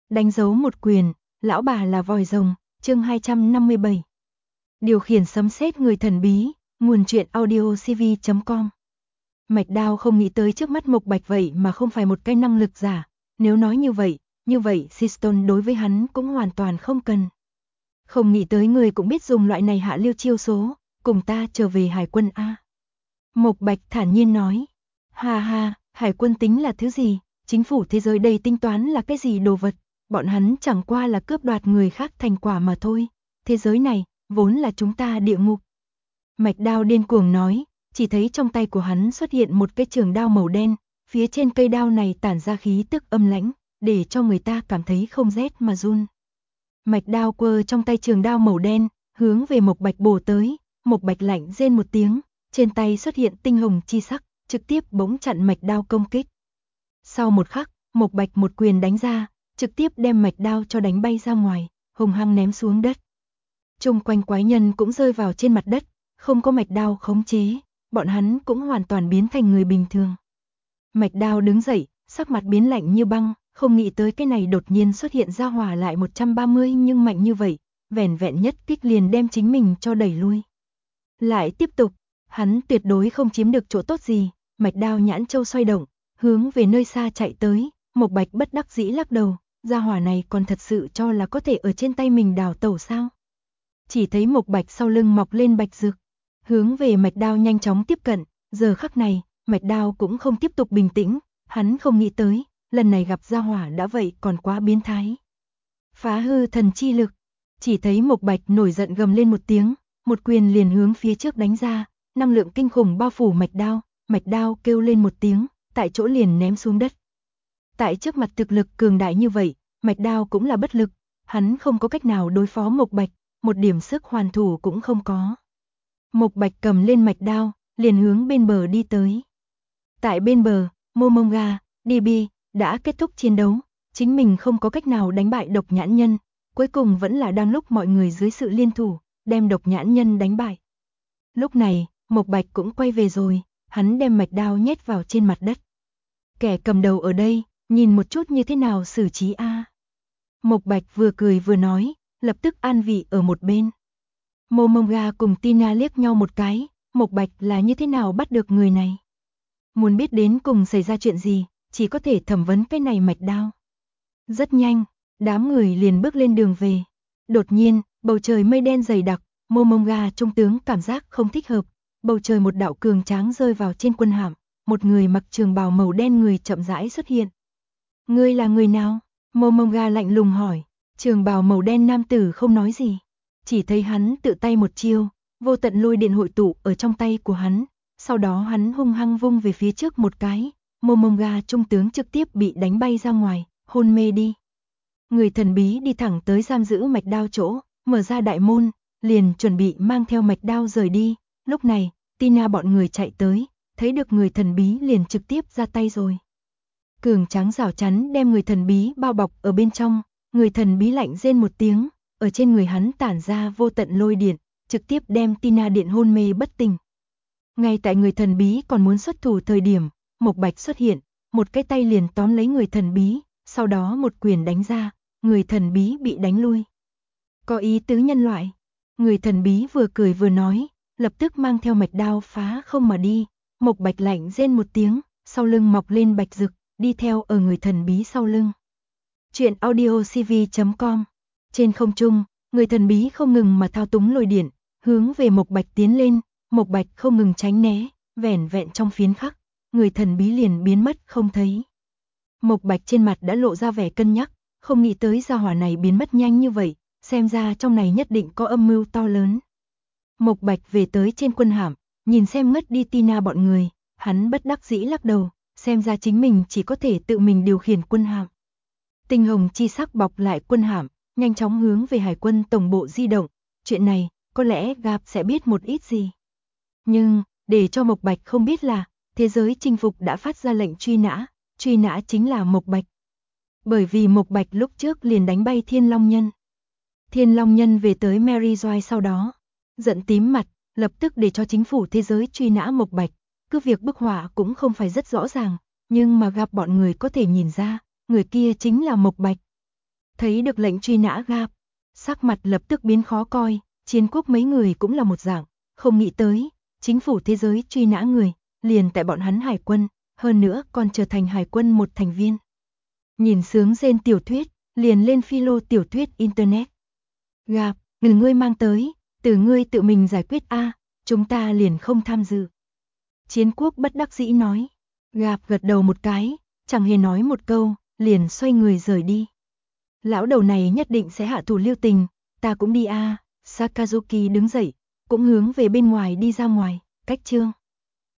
Đánh dấu một quyền, lão bà là vòi rồng, chương 257. Điều khiển sấm sét người thần bí, nguồn truyện audiocv.com. Mạch Đao không nghĩ tới trước mắt Mộc Bạch vậy mà không phải một cái năng lực giả, nếu nói như vậy Siston đối với hắn cũng hoàn toàn không cần. Không nghĩ tới người cũng biết dùng loại này hạ lưu chiêu số, cùng ta trở về hải quân A. Mộc Bạch thản nhiên nói, ha ha, hải quân tính là thứ gì, chính phủ thế giới đây tính toán là cái gì đồ vật, bọn hắn chẳng qua là cướp đoạt người khác thành quả mà thôi, thế giới này, vốn là chúng ta địa ngục. Mạch Đao điên cuồng nói, chỉ thấy trong tay của hắn xuất hiện một cái trường đao màu đen, phía trên cây đao này tản ra khí tức âm lãnh, để cho người ta cảm thấy không rét mà run. Mạch Đao quơ trong tay trường đao màu đen, hướng về Mộc Bạch bổ tới, Mộc Bạch lạnh rên một tiếng, trên tay xuất hiện tinh hồng chi sắc, trực tiếp bỗng chặn Mạch Đao công kích. Sau một khắc, Mộc Bạch một quyền đánh ra, trực tiếp đem Mạch Đao cho đánh bay ra ngoài, hùng hăng ném xuống đất. Chung quanh quái nhân cũng rơi vào trên mặt đất, không có Mạch Đao khống chế, bọn hắn cũng hoàn toàn biến thành người bình thường. Mạch Đao đứng dậy, sắc mặt biến lạnh như băng, không nghĩ tới cái này đột nhiên xuất hiện ra hỏa lại 130 nhưng mạnh như vậy, vẻn vẹn nhất kích liền đem chính mình cho đẩy lui. Lại tiếp tục, hắn tuyệt đối không chiếm được chỗ tốt gì, Mạch Đao nhãn châu xoay động, hướng về nơi xa chạy tới, Mộc Bạch bất đắc dĩ lắc đầu, gia hỏa này còn thật sự cho là có thể ở trên tay mình đào tẩu sao? Chỉ thấy Mộc Bạch sau lưng mọc lên bạch dược, hướng về Mạch Đao nhanh chóng tiếp cận, giờ khắc này, Mạch Đao cũng không tiếp tục bình tĩnh, hắn không nghĩ tới, lần này gặp gia hỏa đã vậy còn quá biến thái. Phá hư thần chi lực, chỉ thấy Mộc Bạch nổi giận gầm lên một tiếng, một quyền liền hướng phía trước đánh ra, năng lượng kinh khủng bao phủ Mạch Đao kêu lên một tiếng, tại chỗ liền ném xuống đất. Tại trước mặt thực lực cường đại như vậy, Mạch Đao cũng là bất lực, hắn không có cách nào đối phó Mộc Bạch, một điểm sức hoàn thủ cũng không có. Mộc Bạch cầm lên Mạch Đao, liền hướng bên bờ đi tới. Tại bên bờ, Momonga, DB đã kết thúc chiến đấu, chính mình không có cách nào đánh bại Độc Nhãn Nhân, cuối cùng vẫn là đang lúc mọi người dưới sự liên thủ, đem Độc Nhãn Nhân đánh bại. Lúc này, Mộc Bạch cũng quay về rồi, hắn đem Mạch Đao nhét vào trên mặt đất. Kẻ cầm đầu ở đây, nhìn một chút như thế nào xử trí a? Mộc Bạch vừa cười vừa nói, lập tức an vị ở một bên. Momonga cùng Tina liếc nhau một cái, Mộc Bạch là như thế nào bắt được người này? Muốn biết đến cùng xảy ra chuyện gì, chỉ có thể thẩm vấn cái này Mạch Đao. Rất nhanh, đám người liền bước lên đường về. Đột nhiên, bầu trời mây đen dày đặc, Momonga trung tướng cảm giác không thích hợp. Bầu trời một đạo cường tráng rơi vào trên quân hạm, một người mặc trường bào màu đen người chậm rãi xuất hiện. Ngươi là người nào? Momonga lạnh lùng hỏi. Trường bào màu đen nam tử không nói gì, chỉ thấy hắn tự tay một chiêu, vô tận lôi điện hội tụ ở trong tay của hắn, sau đó hắn hung hăng vung về phía trước một cái, Momonga trung tướng trực tiếp bị đánh bay ra ngoài, hôn mê đi. Người thần bí đi thẳng tới giam giữ Mạch Đao chỗ, mở ra đại môn, liền chuẩn bị mang theo Mạch Đao rời đi. Lúc này, Tina bọn người chạy tới, thấy được người thần bí liền trực tiếp ra tay rồi. Cường tráng rào chắn đem người thần bí bao bọc ở bên trong, người thần bí lạnh rên một tiếng, ở trên người hắn tản ra vô tận lôi điện, trực tiếp đem Tina điện hôn mê bất tỉnh. Ngay tại người thần bí còn muốn xuất thủ thời điểm, Mộc Bạch xuất hiện, một cái tay liền tóm lấy người thần bí, sau đó một quyền đánh ra, người thần bí bị đánh lui. Có ý tứ nhân loại, người thần bí vừa cười vừa nói, lập tức mang theo Mạch Đao phá không mà đi. Mộc Bạch lạnh rên một tiếng, sau lưng mọc lên bạch rực, đi theo ở người thần bí sau lưng. Chuyện audiocv.com. Trên không trung, người thần bí không ngừng mà thao túng lôi điện, hướng về Mộc Bạch tiến lên, Mộc Bạch không ngừng tránh né, vẻn vẹn trong phiến khắc, người thần bí liền biến mất không thấy. Mộc Bạch trên mặt đã lộ ra vẻ cân nhắc, không nghĩ tới gia hỏa này biến mất nhanh như vậy, xem ra trong này nhất định có âm mưu to lớn. Mộc Bạch về tới trên quân hạm, nhìn xem ngất đi Tina bọn người, hắn bất đắc dĩ lắc đầu, xem ra chính mình chỉ có thể tự mình điều khiển quân hạm. Tinh hồng chi sắc bọc lại quân hạm, nhanh chóng hướng về hải quân tổng bộ di động, chuyện này, có lẽ Gap sẽ biết một ít gì. Nhưng, để cho Mộc Bạch không biết là, thế giới chinh phục đã phát ra lệnh truy nã chính là Mộc Bạch. Bởi vì Mộc Bạch lúc trước liền đánh bay Thiên Long Nhân. Thiên Long Nhân về tới Mary Joy sau đó, giận tím mặt, lập tức để cho chính phủ thế giới truy nã Mộc Bạch, cứ việc bức họa cũng không phải rất rõ ràng, nhưng mà gặp bọn người có thể nhìn ra, người kia chính là Mộc Bạch. Thấy được lệnh truy nã Gap, sắc mặt lập tức biến khó coi, Chiến Quốc mấy người cũng là một dạng, không nghĩ tới, chính phủ thế giới truy nã người, liền tại bọn hắn hải quân, hơn nữa còn trở thành hải quân một thành viên. Nhìn sướng rên tiểu thuyết, liền lên philo tiểu thuyết internet. Gap, người ngươi mang tới, từ ngươi tự mình giải quyết a, chúng ta liền không tham dự. Chiến Quốc bất đắc dĩ nói. Gap gật đầu một cái, chẳng hề nói một câu, liền xoay người rời đi. Lão đầu này nhất định sẽ hạ thủ lưu tình, ta cũng đi a. Sakazuki đứng dậy, cũng hướng về bên ngoài đi ra ngoài, cách chương.